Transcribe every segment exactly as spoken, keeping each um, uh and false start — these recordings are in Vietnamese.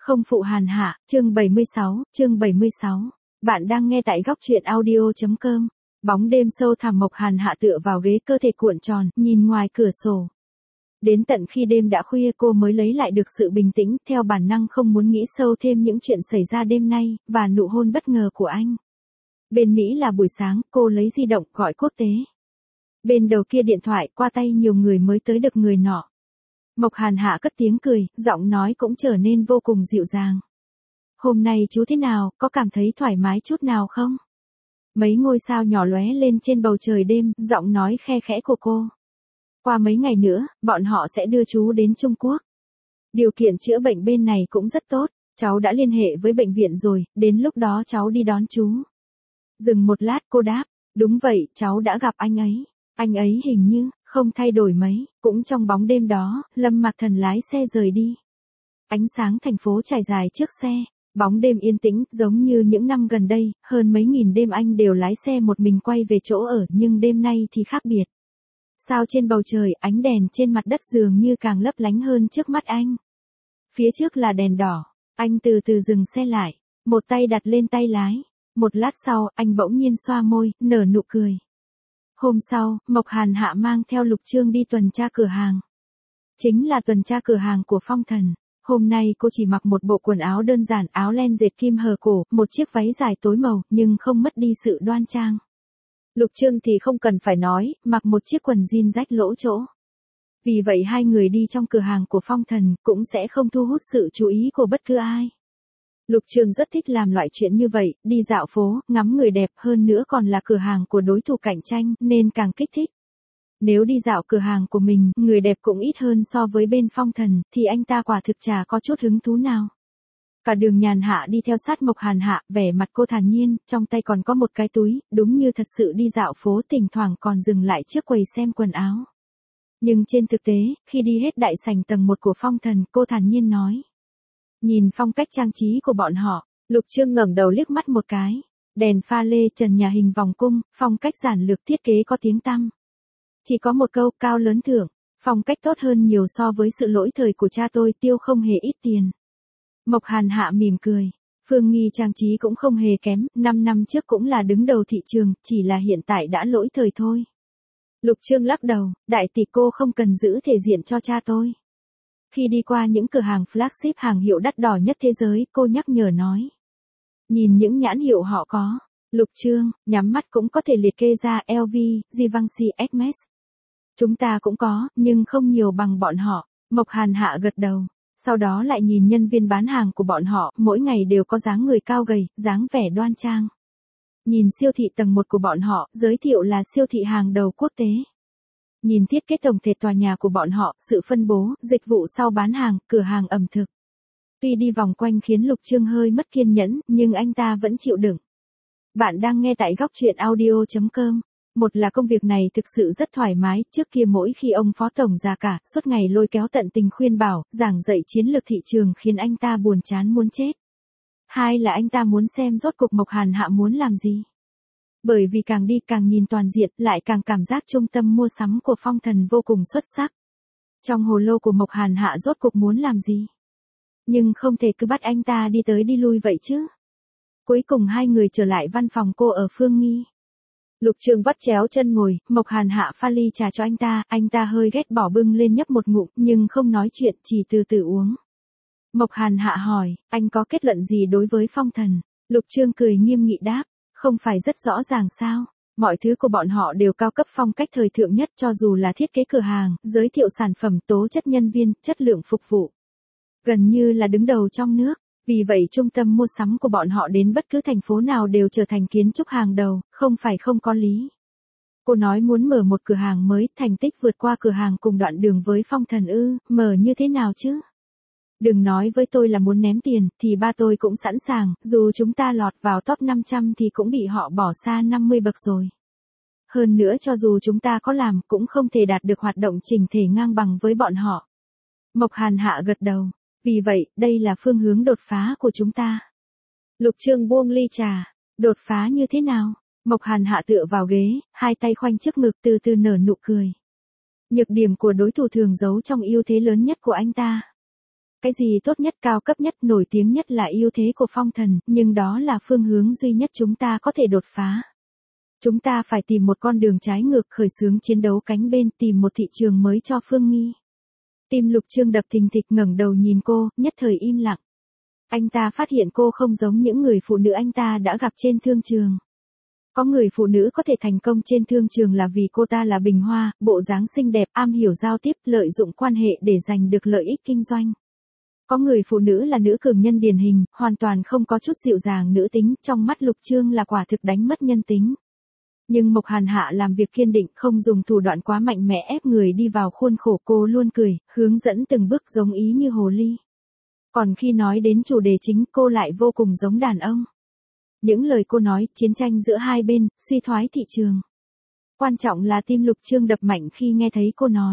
Không phụ Hàn Hạ, chương bảy mươi sáu, chương bảy mươi sáu. Bạn đang nghe tại góc truyện audio chấm com. Bóng đêm sâu thẳm, Mộc Hàn Hạ tựa vào ghế, cơ thể cuộn tròn, nhìn ngoài cửa sổ. Đến tận khi đêm đã khuya cô mới lấy lại được sự bình tĩnh, theo bản năng không muốn nghĩ sâu thêm những chuyện xảy ra đêm nay, và nụ hôn bất ngờ của anh. Bên Mỹ là buổi sáng, cô lấy di động gọi quốc tế. Bên đầu kia điện thoại, qua tay nhiều người mới tới được người nọ. Mộc Hàn Hạ cất tiếng cười, giọng nói cũng trở nên vô cùng dịu dàng. Hôm nay chú thế nào, có cảm thấy thoải mái chút nào không? Mấy ngôi sao nhỏ lóe lên trên bầu trời đêm, giọng nói khe khẽ của cô. Qua mấy ngày nữa, bọn họ sẽ đưa chú đến Trung Quốc. Điều kiện chữa bệnh bên này cũng rất tốt, cháu đã liên hệ với bệnh viện rồi, đến lúc đó cháu đi đón chú. Dừng một lát cô đáp, đúng vậy, cháu đã gặp anh ấy. Anh ấy hình như không thay đổi mấy, cũng trong bóng đêm đó, Lâm Mạc Thần lái xe rời đi. Ánh sáng thành phố trải dài trước xe, bóng đêm yên tĩnh, giống như những năm gần đây, hơn mấy nghìn đêm anh đều lái xe một mình quay về chỗ ở, nhưng đêm nay thì khác biệt. Sao trên bầu trời, ánh đèn trên mặt đất dường như càng lấp lánh hơn trước mắt anh. Phía trước là đèn đỏ, anh từ từ dừng xe lại, một tay đặt lên tay lái. Một lát sau, anh bỗng nhiên xoa môi, nở nụ cười. Hôm sau, Mộc Hàn Hạ mang theo Lục Trương đi tuần tra cửa hàng. Chính là tuần tra cửa hàng của Phong Thần. Hôm nay cô chỉ mặc một bộ quần áo đơn giản, áo len dệt kim hở cổ, một chiếc váy dài tối màu, nhưng không mất đi sự đoan trang. Lục Trương thì không cần phải nói, mặc một chiếc quần jean rách lỗ chỗ. Vì vậy hai người đi trong cửa hàng của Phong Thần, cũng sẽ không thu hút sự chú ý của bất cứ ai. Lục Trương rất thích làm loại chuyện như vậy, đi dạo phố, ngắm người đẹp, hơn nữa còn là cửa hàng của đối thủ cạnh tranh, nên càng kích thích. Nếu đi dạo cửa hàng của mình, người đẹp cũng ít hơn so với bên Phong Thần, thì anh ta quả thực chả có chút hứng thú nào. Cả đường Nhàn Hạ đi theo sát Mộc Hàn Hạ, vẻ mặt cô thản nhiên, trong tay còn có một cái túi, đúng như thật sự đi dạo phố, thỉnh thoảng còn dừng lại trước quầy xem quần áo. Nhưng trên thực tế, khi đi hết đại sảnh tầng một của Phong Thần, cô thản nhiên nói. Nhìn phong cách trang trí của bọn họ, Lục Trương ngẩng đầu liếc mắt một cái. Đèn pha lê, trần nhà hình vòng cung, phong cách giản lược, thiết kế có tiếng tăm. Chỉ có một câu, cao lớn thượng, phong cách tốt hơn nhiều so với sự lỗi thời của cha tôi, tiêu không hề ít tiền. Mộc Hàn Hạ mỉm cười. Phương Nghi trang trí cũng không hề kém, năm năm trước cũng là đứng đầu thị trường, chỉ là hiện tại đã lỗi thời thôi. Lục Trương lắc đầu, đại tỷ, cô không cần giữ thể diện cho cha tôi. Khi đi qua những cửa hàng flagship hàng hiệu đắt đỏ nhất thế giới, cô nhắc nhở nói. Nhìn những nhãn hiệu họ có, Lục Trương, nhắm mắt cũng có thể liệt kê ra L V, Givenchy, Hermes. Chúng ta cũng có, nhưng không nhiều bằng bọn họ. Mộc Hàn Hạ gật đầu. Sau đó lại nhìn nhân viên bán hàng của bọn họ, mỗi ngày đều có dáng người cao gầy, dáng vẻ đoan trang. Nhìn siêu thị tầng một của bọn họ, giới thiệu là siêu thị hàng đầu quốc tế. Nhìn thiết kế tổng thể tòa nhà của bọn họ, sự phân bố, dịch vụ sau bán hàng, cửa hàng ẩm thực. Tuy đi vòng quanh khiến Lục Trương hơi mất kiên nhẫn, nhưng anh ta vẫn chịu đựng. Bạn đang nghe tại góc truyện audio chấm com. Một là công việc này thực sự rất thoải mái, trước kia mỗi khi ông phó tổng già cả, suốt ngày lôi kéo tận tình khuyên bảo, giảng dạy chiến lược thị trường khiến anh ta buồn chán muốn chết. Hai là anh ta muốn xem rốt cuộc Mộc Hàn Hạ muốn làm gì. Bởi vì càng đi càng nhìn toàn diện, lại càng cảm giác trung tâm mua sắm của Phong Thần vô cùng xuất sắc. Trong hồ lô của Mộc Hàn Hạ rốt cuộc muốn làm gì? Nhưng không thể cứ bắt anh ta đi tới đi lui vậy chứ. Cuối cùng hai người trở lại văn phòng cô ở Phương Nghi. Lục Trương vắt chéo chân ngồi, Mộc Hàn Hạ pha ly trà cho anh ta, anh ta hơi ghét bỏ bưng lên nhấp một ngụm, nhưng không nói chuyện, chỉ từ từ uống. Mộc Hàn Hạ hỏi, anh có kết luận gì đối với Phong Thần? Lục Trương cười nghiêm nghị đáp, không phải rất rõ ràng sao? Mọi thứ của bọn họ đều cao cấp, phong cách thời thượng nhất, cho dù là thiết kế cửa hàng, giới thiệu sản phẩm, tố chất nhân viên, chất lượng phục vụ. Gần như là đứng đầu trong nước. Vì vậy trung tâm mua sắm của bọn họ đến bất cứ thành phố nào đều trở thành kiến trúc hàng đầu, không phải không có lý. Cô nói muốn mở một cửa hàng mới, thành tích vượt qua cửa hàng cùng đoạn đường với Phong Thần ư, mở như thế nào chứ? Đừng nói với tôi là muốn ném tiền, thì ba tôi cũng sẵn sàng, dù chúng ta lọt vào top năm trăm thì cũng bị họ bỏ xa năm mươi bậc rồi. Hơn nữa cho dù chúng ta có làm, cũng không thể đạt được hoạt động chỉnh thể ngang bằng với bọn họ. Mộc Hàn Hạ gật đầu. Vì vậy, đây là phương hướng đột phá của chúng ta. Lục Trương buông ly trà. Đột phá như thế nào? Mộc Hàn Hạ tựa vào ghế, hai tay khoanh trước ngực, từ từ nở nụ cười. Nhược điểm của đối thủ thường giấu trong ưu thế lớn nhất của anh ta. Cái gì tốt nhất, cao cấp nhất, nổi tiếng nhất là ưu thế của Phong Thần, nhưng đó là phương hướng duy nhất chúng ta có thể đột phá. Chúng ta phải tìm một con đường trái ngược, khởi xướng chiến đấu cánh bên, tìm một thị trường mới cho Phương Nghi. Tim Lục Trương đập thình thịch, ngẩng đầu nhìn cô, nhất thời im lặng. Anh ta phát hiện cô không giống những người phụ nữ anh ta đã gặp trên thương trường. Có người phụ nữ có thể thành công trên thương trường là vì cô ta là bình hoa, bộ dáng xinh đẹp, am hiểu giao tiếp, lợi dụng quan hệ để giành được lợi ích kinh doanh. Có người phụ nữ là nữ cường nhân điển hình, hoàn toàn không có chút dịu dàng nữ tính, trong mắt Lục Trương là quả thực đánh mất nhân tính. Nhưng Mộc Hàn Hạ làm việc kiên định, không dùng thủ đoạn quá mạnh mẽ ép người đi vào khuôn khổ, cô luôn cười, hướng dẫn từng bước giống ý như hồ ly. Còn khi nói đến chủ đề chính, cô lại vô cùng giống đàn ông. Những lời cô nói, chiến tranh giữa hai bên, suy thoái thị trường. Quan trọng là tim Lục Trương đập mạnh khi nghe thấy cô nói.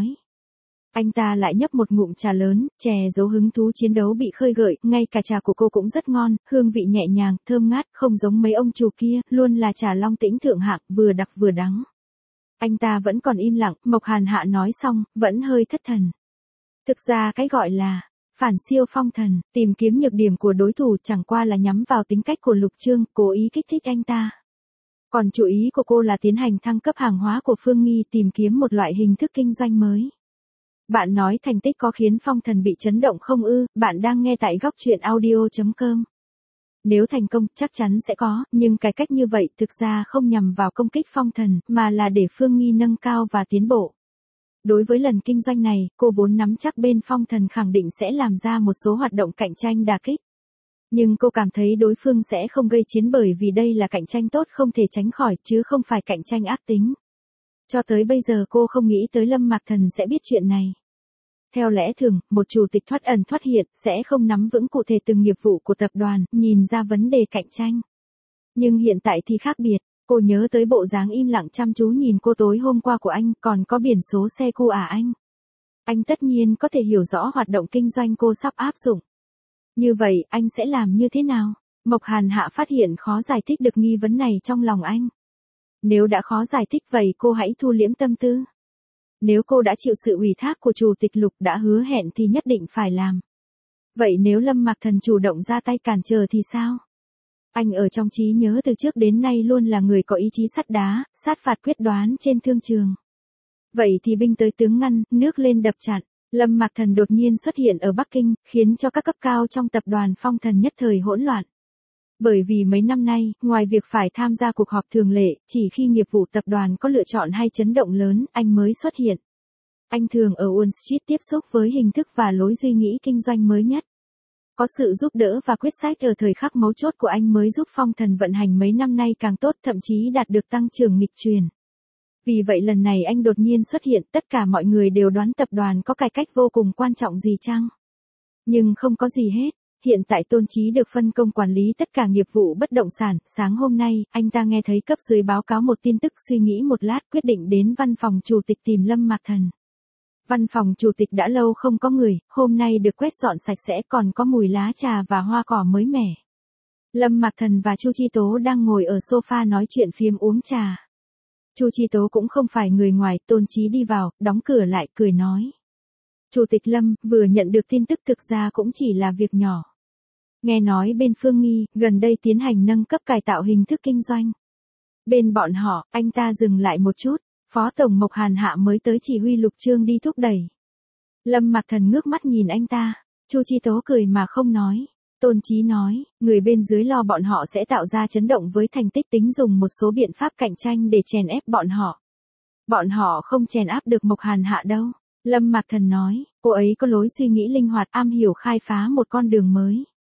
Anh ta lại nhấp một ngụm trà lớn, chè dấu hứng thú chiến đấu bị khơi gợi, ngay cả trà của cô cũng rất ngon, hương vị nhẹ nhàng, thơm ngát, không giống mấy ông chủ kia, luôn là trà Long Tĩnh thượng hạng, vừa đặc vừa đắng. Anh ta vẫn còn im lặng, Mộc Hàn Hạ nói xong, vẫn hơi thất thần. Thực ra cái gọi là phản siêu Phong Thần, tìm kiếm nhược điểm của đối thủ chẳng qua là nhắm vào tính cách của Lục Trương, cố ý kích thích anh ta. Còn chủ ý của cô là tiến hành thăng cấp hàng hóa của Phương Nghi, tìm kiếm một loại hình thức kinh doanh mới. Bạn nói thành tích có khiến Phong Thần bị chấn động không ư? Bạn đang nghe tại góc truyện audio chấm com. Nếu thành công, chắc chắn sẽ có, nhưng cái cách như vậy thực ra không nhằm vào công kích Phong Thần, mà là để Phương Nghi nâng cao và tiến bộ. Đối với lần kinh doanh này, cô vốn nắm chắc bên Phong Thần khẳng định sẽ làm ra một số hoạt động cạnh tranh đả kích. Nhưng cô cảm thấy đối phương sẽ không gây chiến bởi vì đây là cạnh tranh tốt không thể tránh khỏi, chứ không phải cạnh tranh ác tính. Cho tới bây giờ cô không nghĩ tới Lâm Mạc Thần sẽ biết chuyện này. Theo lẽ thường, một chủ tịch thoát ẩn thoát hiện sẽ không nắm vững cụ thể từng nghiệp vụ của tập đoàn, nhìn ra vấn đề cạnh tranh. Nhưng hiện tại thì khác biệt, cô nhớ tới bộ dáng im lặng chăm chú nhìn cô tối hôm qua của anh, còn có biển số xe của à anh. Anh tất nhiên có thể hiểu rõ hoạt động kinh doanh cô sắp áp dụng. Như vậy, anh sẽ làm như thế nào? Mộc Hàn Hạ phát hiện khó giải thích được nghi vấn này trong lòng anh. Nếu đã khó giải thích vậy cô hãy thu liễm tâm tư. Nếu cô đã chịu sự ủy thác của chủ tịch Lục đã hứa hẹn thì nhất định phải làm. Vậy nếu Lâm Mạc Thần chủ động ra tay cản trở thì sao? Anh ở trong trí nhớ từ trước đến nay luôn là người có ý chí sắt đá, sát phạt quyết đoán trên thương trường. Vậy thì binh tới tướng ngăn, nước lên đập chặn. Lâm Mạc Thần đột nhiên xuất hiện ở Bắc Kinh, khiến cho các cấp cao trong tập đoàn Phong Thần nhất thời hỗn loạn. Bởi vì mấy năm nay, ngoài việc phải tham gia cuộc họp thường lệ, chỉ khi nghiệp vụ tập đoàn có lựa chọn hay chấn động lớn, anh mới xuất hiện. Anh thường ở Wall Street tiếp xúc với hình thức và lối suy nghĩ kinh doanh mới nhất. Có sự giúp đỡ và quyết sách ở thời khắc mấu chốt của anh mới giúp Phong Thần vận hành mấy năm nay càng tốt, thậm chí đạt được tăng trưởng nghịch truyền. Vì vậy lần này anh đột nhiên xuất hiện, tất cả mọi người đều đoán tập đoàn có cải cách vô cùng quan trọng gì chăng? Nhưng không có gì hết. Hiện tại Tôn Chí được phân công quản lý tất cả nghiệp vụ bất động sản, sáng hôm nay, anh ta nghe thấy cấp dưới báo cáo một tin tức, suy nghĩ một lát quyết định đến văn phòng chủ tịch tìm Lâm Mạc Thần. Văn phòng chủ tịch đã lâu không có người, hôm nay được quét dọn sạch sẽ, còn có mùi lá trà và hoa cỏ mới mẻ. Lâm Mạc Thần và Chu Chi Tố đang ngồi ở sofa nói chuyện phiếm uống trà. Chu Chi Tố cũng không phải người ngoài, Tôn Chí đi vào, đóng cửa lại, cười nói. Chủ tịch Lâm, vừa nhận được tin tức thực ra cũng chỉ là việc nhỏ. Nghe nói bên Phương Nghi, gần đây tiến hành nâng cấp cải tạo hình thức kinh doanh. Bên bọn họ, anh ta dừng lại một chút, Phó Tổng Mộc Hàn Hạ mới tới chỉ huy Lục Trương đi thúc đẩy. Lâm Mạc Thần ngước mắt nhìn anh ta, Chu Chi Tố cười mà không nói. Tôn Chí nói, người bên dưới lo bọn họ sẽ tạo ra chấn động với thành tích, tính dùng một số biện pháp cạnh tranh để chèn ép bọn họ. Bọn họ không chèn áp được Mộc Hàn Hạ đâu. Lâm Mạc Thần nói, cô ấy có lối suy nghĩ linh hoạt, am hiểu khai phá một con đường mới.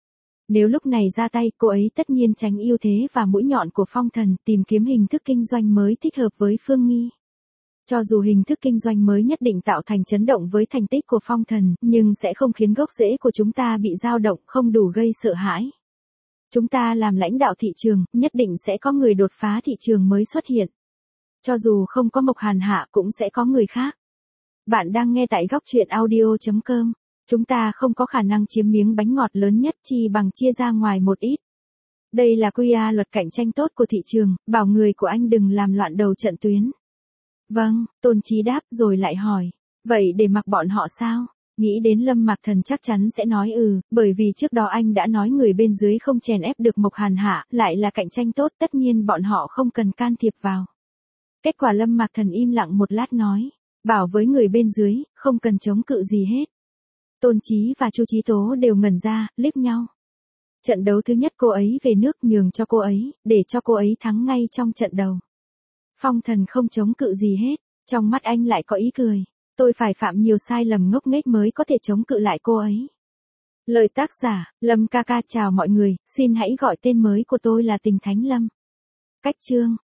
Nếu lúc này ra tay, cô ấy tất nhiên tránh ưu thế và mũi nhọn của Phong Thần, tìm kiếm hình thức kinh doanh mới thích hợp với Phương Nghi. Cho dù hình thức kinh doanh mới nhất định tạo thành chấn động với thành tích của Phong Thần, nhưng sẽ không khiến gốc rễ của chúng ta bị dao động, không đủ gây sợ hãi. Chúng ta làm lãnh đạo thị trường, nhất định sẽ có người đột phá thị trường mới xuất hiện. Cho dù không có Mộc Hàn Hạ cũng sẽ có người khác. Bạn đang nghe tại góc truyện audio chấm com. Chúng ta không có khả năng chiếm miếng bánh ngọt lớn nhất chi bằng chia ra ngoài một ít. Đây là quy a luật cạnh tranh tốt của thị trường, bảo người của anh đừng làm loạn đầu trận tuyến. Vâng, Tôn Chí đáp rồi lại hỏi. Vậy để mặc bọn họ sao? Nghĩ đến Lâm Mạc Thần chắc chắn sẽ nói ừ, bởi vì trước đó anh đã nói người bên dưới không chèn ép được Mộc Hàn Hạ, lại là cạnh tranh tốt, tất nhiên bọn họ không cần can thiệp vào. Kết quả Lâm Mạc Thần im lặng một lát nói, bảo với người bên dưới, không cần chống cự gì hết. Tôn Chí và Chu Chí Tố đều ngẩn ra, liếc nhau. Trận đấu thứ nhất cô ấy về nước nhường cho cô ấy, để cho cô ấy thắng ngay trong trận đầu. Phong Thần không chống cự gì hết, trong mắt anh lại có ý cười. Tôi phải phạm nhiều sai lầm ngốc nghếch mới có thể chống cự lại cô ấy. Lời tác giả, Lâm ca ca. Chào mọi người, xin hãy gọi tên mới của tôi là Tình Thánh Lâm. Cách chương